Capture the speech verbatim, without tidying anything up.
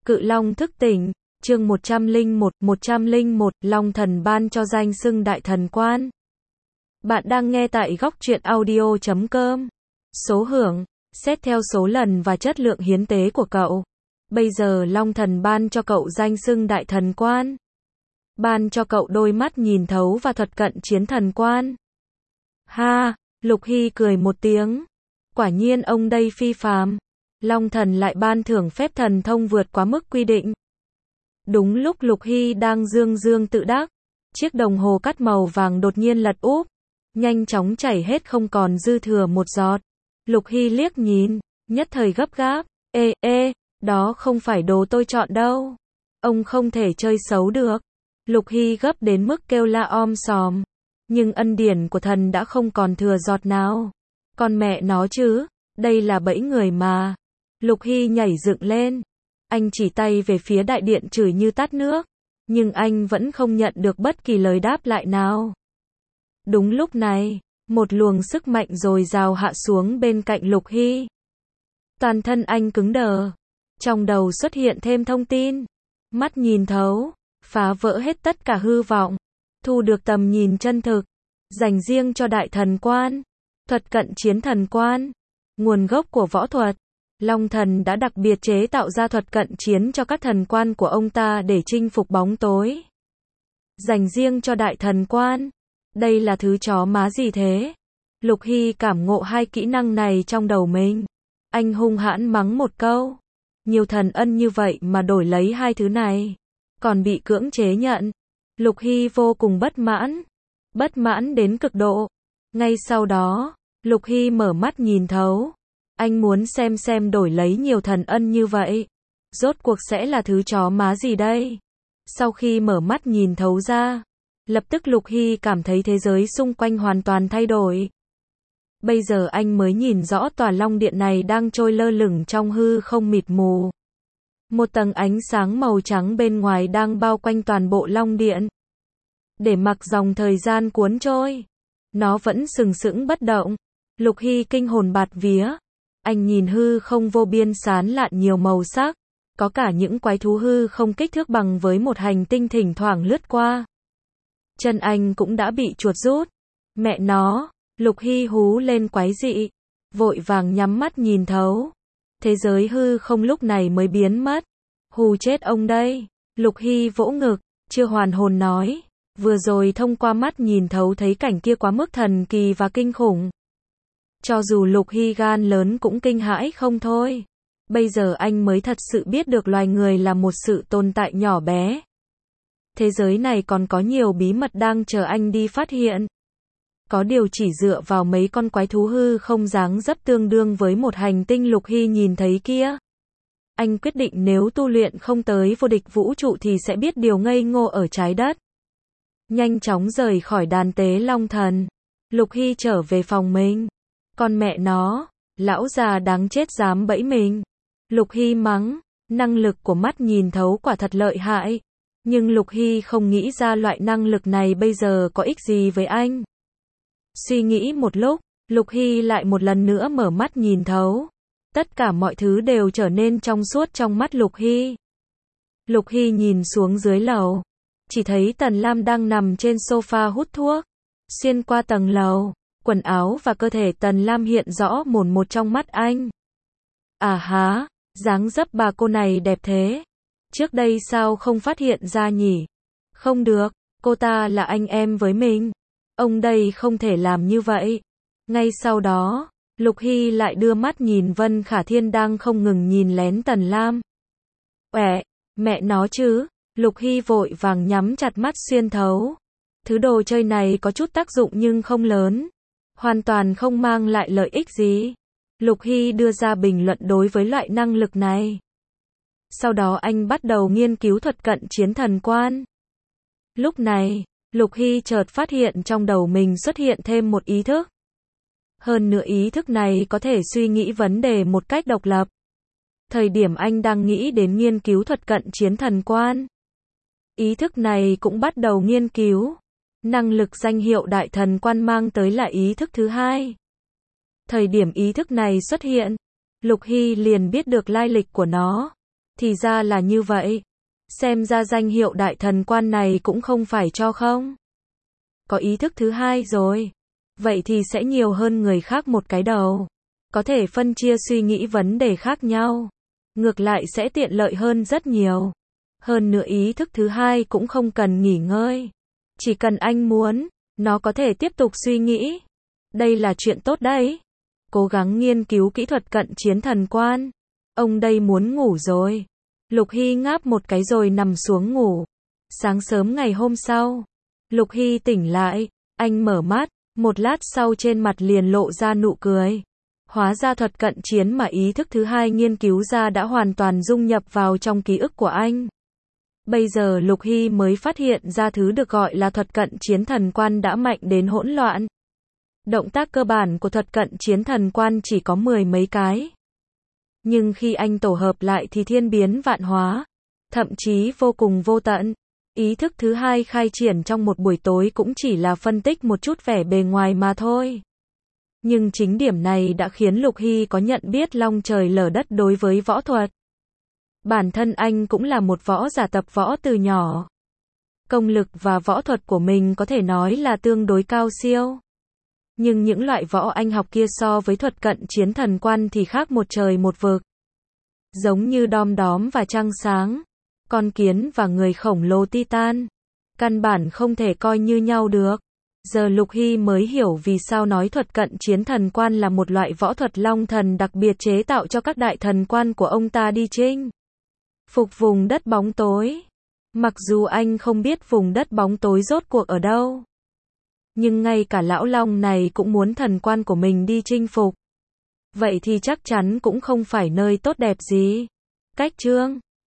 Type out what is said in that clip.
Cự Long thức tỉnh, chương một trăm lẻ một, một trăm lẻ một, Long Thần ban cho danh xưng Đại Thần Quan. Bạn đang nghe tại góc truyện audio chấm com. Số hưởng, xét theo số lần và chất lượng hiến tế của cậu. Bây giờ Long Thần ban cho cậu danh xưng Đại Thần Quan. Ban cho cậu đôi mắt nhìn thấu và thuật cận chiến thần quan. Ha, Lục Hy cười một tiếng. Quả nhiên ông đây phi phàm. Long Thần lại ban thưởng phép thần thông vượt quá mức quy định. Đúng lúc Lục Hy đang dương dương tự đắc, chiếc đồng hồ cắt màu vàng đột nhiên lật úp, nhanh chóng chảy hết không còn dư thừa một giọt. Lục Hy liếc nhìn, nhất thời gấp gáp, ê, ê, đó không phải đồ tôi chọn đâu. Ông không thể chơi xấu được. Lục Hy gấp đến mức kêu la om sòm. Nhưng ân điển của thần đã không còn thừa giọt nào. Con mẹ nó chứ, đây là bẫy người mà. Lục Hy nhảy dựng lên. Anh chỉ tay về phía đại điện chửi như tát nước. Nhưng anh vẫn không nhận được bất kỳ lời đáp lại nào. Đúng lúc này, một luồng sức mạnh dồi dào hạ xuống bên cạnh Lục Hy. Toàn thân anh cứng đờ. Trong đầu xuất hiện thêm thông tin. Mắt nhìn thấu, phá vỡ hết tất cả hư vọng. Thu được tầm nhìn chân thực. Dành riêng cho Đại Thần Quan. Thuật cận chiến thần quan. Nguồn gốc của võ thuật. Long Thần đã đặc biệt chế tạo ra thuật cận chiến cho các thần quan của ông ta để chinh phục bóng tối. Dành riêng cho Đại Thần Quan. Đây là thứ chó má gì thế? Lục Hy cảm ngộ hai kỹ năng này trong đầu mình. Anh hung hãn mắng một câu. Nhiều thần ân như vậy mà đổi lấy hai thứ này. Còn bị cưỡng chế nhận. Lục Hy vô cùng bất mãn. Bất mãn đến cực độ. Ngay sau đó, Lục Hy mở mắt nhìn thấu. Anh muốn xem xem đổi lấy nhiều thần ân như vậy. Rốt cuộc sẽ là thứ chó má gì đây? Sau khi mở mắt nhìn thấu ra, lập tức Lục Hy cảm thấy thế giới xung quanh hoàn toàn thay đổi. Bây giờ anh mới nhìn rõ tòa Long Điện này đang trôi lơ lửng trong hư không mịt mù. Một tầng ánh sáng màu trắng bên ngoài đang bao quanh toàn bộ Long Điện. Để mặc dòng thời gian cuốn trôi. Nó vẫn sừng sững bất động. Lục Hy kinh hồn bạt vía. Anh nhìn hư không vô biên sán lạn nhiều màu sắc. Có cả những quái thú hư không kích thước bằng với một hành tinh thỉnh thoảng lướt qua. Chân anh cũng đã bị chuột rút. Mẹ nó, Lục Hy hú lên quái dị. Vội vàng nhắm mắt nhìn thấu. Thế giới hư không lúc này mới biến mất. Hù chết ông đây. Lục Hy vỗ ngực, chưa hoàn hồn nói. Vừa rồi thông qua mắt nhìn thấu thấy cảnh kia quá mức thần kỳ và kinh khủng. Cho dù Lục Hy gan lớn cũng kinh hãi không thôi. Bây giờ anh mới thật sự biết được loài người là một sự tồn tại nhỏ bé. Thế giới này còn có nhiều bí mật đang chờ anh đi phát hiện. Có điều chỉ dựa vào mấy con quái thú hư không dáng dấp tương đương với một hành tinh Lục Hy nhìn thấy kia. Anh quyết định nếu tu luyện không tới vô địch vũ trụ thì sẽ biết điều ngây ngô ở trái đất. Nhanh chóng rời khỏi đàn tế Long Thần. Lục Hy trở về phòng mình. Con mẹ nó, lão già đáng chết dám bẫy mình. Lục Hy mắng, năng lực của mắt nhìn thấu quả thật lợi hại. Nhưng Lục Hy không nghĩ ra loại năng lực này bây giờ có ích gì với anh. Suy nghĩ một lúc, Lục Hy lại một lần nữa mở mắt nhìn thấu. Tất cả mọi thứ đều trở nên trong suốt trong mắt Lục Hy. Lục Hy nhìn xuống dưới lầu. Chỉ thấy Tần Lam đang nằm trên sofa hút thuốc. Xuyên qua tầng lầu, quần áo và cơ thể Tần Lam hiện rõ mồn một trong mắt anh. À há, dáng dấp bà cô này đẹp thế. Trước đây sao không phát hiện ra nhỉ? Không được, cô ta là anh em với mình. Ông đây không thể làm như vậy. Ngay sau đó, Lục Hy lại đưa mắt nhìn Vân Khả Thiên đang không ngừng nhìn lén Tần Lam. Uẻ, mẹ nó chứ. Lục Hy vội vàng nhắm chặt mắt xuyên thấu. Thứ đồ chơi này có chút tác dụng nhưng không lớn. Hoàn toàn không mang lại lợi ích gì. Lục Hy đưa ra bình luận đối với loại năng lực này. Sau đó anh bắt đầu nghiên cứu thuật cận chiến thần quan. Lúc này, Lục Hy chợt phát hiện trong đầu mình xuất hiện thêm một ý thức. Hơn nữa ý thức này có thể suy nghĩ vấn đề một cách độc lập. Thời điểm anh đang nghĩ đến nghiên cứu thuật cận chiến thần quan, ý thức này cũng bắt đầu nghiên cứu. Năng lực danh hiệu Đại Thần Quan mang tới là ý thức thứ hai. Thời điểm ý thức này xuất hiện, Lục Hy liền biết được lai lịch của nó. Thì ra là như vậy. Xem ra danh hiệu đại thần quan này cũng không phải cho không. Có ý thức thứ hai rồi. Vậy thì sẽ nhiều hơn người khác một cái đầu. Có thể phân chia suy nghĩ vấn đề khác nhau. Ngược lại sẽ tiện lợi hơn rất nhiều. Hơn nữa ý thức thứ hai cũng không cần nghỉ ngơi. Chỉ cần anh muốn, nó có thể tiếp tục suy nghĩ. Đây là chuyện tốt đấy. Cố gắng nghiên cứu kỹ thuật cận chiến thần quan. Ông đây muốn ngủ rồi. Lục Hy ngáp một cái rồi nằm xuống ngủ. Sáng sớm ngày hôm sau, Lục Hy tỉnh lại, anh mở mắt, một lát sau trên mặt liền lộ ra nụ cười. Hóa ra thuật cận chiến mà ý thức thứ hai nghiên cứu ra đã hoàn toàn dung nhập vào trong ký ức của anh. Bây giờ Lục Hy mới phát hiện ra thứ được gọi là thuật cận chiến thần quan đã mạnh đến hỗn loạn. Động tác cơ bản của thuật cận chiến thần quan chỉ có mười mấy cái. Nhưng khi anh tổ hợp lại thì thiên biến vạn hóa, thậm chí vô cùng vô tận. Ý thức thứ hai khai triển trong một buổi tối cũng chỉ là phân tích một chút vẻ bề ngoài mà thôi. Nhưng chính điểm này đã khiến Lục Hy có nhận biết long trời lở đất đối với võ thuật. Bản thân anh cũng là một võ giả tập võ từ nhỏ. Công lực và võ thuật của mình có thể nói là tương đối cao siêu. Nhưng những loại võ anh học kia so với thuật cận chiến thần quan thì khác một trời một vực. Giống như đom đóm và trăng sáng, con kiến và người khổng lồ Titan. Căn bản không thể coi như nhau được. Giờ Lục Hy mới hiểu vì sao nói thuật cận chiến thần quan là một loại võ thuật long thần đặc biệt chế tạo cho các đại thần quan của ông ta đi chinh phục vùng đất bóng tối. Mặc dù anh không biết vùng đất bóng tối rốt cuộc ở đâu, nhưng ngay cả lão long này cũng muốn thần quan của mình đi chinh phục. Vậy thì chắc chắn cũng không phải nơi tốt đẹp gì. Cách chương